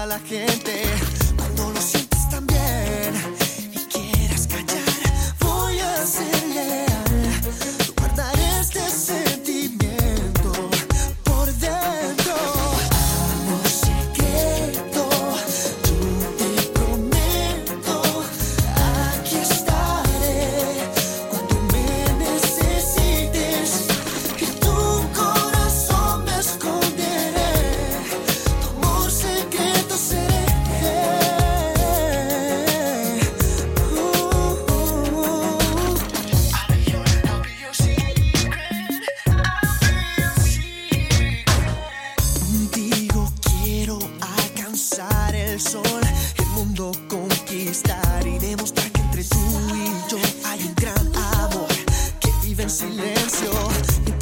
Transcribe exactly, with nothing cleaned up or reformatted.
toda la gente. Cuando lo sientes tan bien y quieras callar, voy a ser leal. Tú guardar este sentimiento por dentro. Amor secreto, yo te prometo, aquí estaré cuando me necesites. En tu corazón me esconderé, tu amor secreto seré. Uh, uh, uh. I'll be your, I'll be your secret. I'll be your secret. Contigo quiero alcanzar el sol, el mundo conquistar y demostrar que entre tú y yo hay un gran amor que vive en silencio.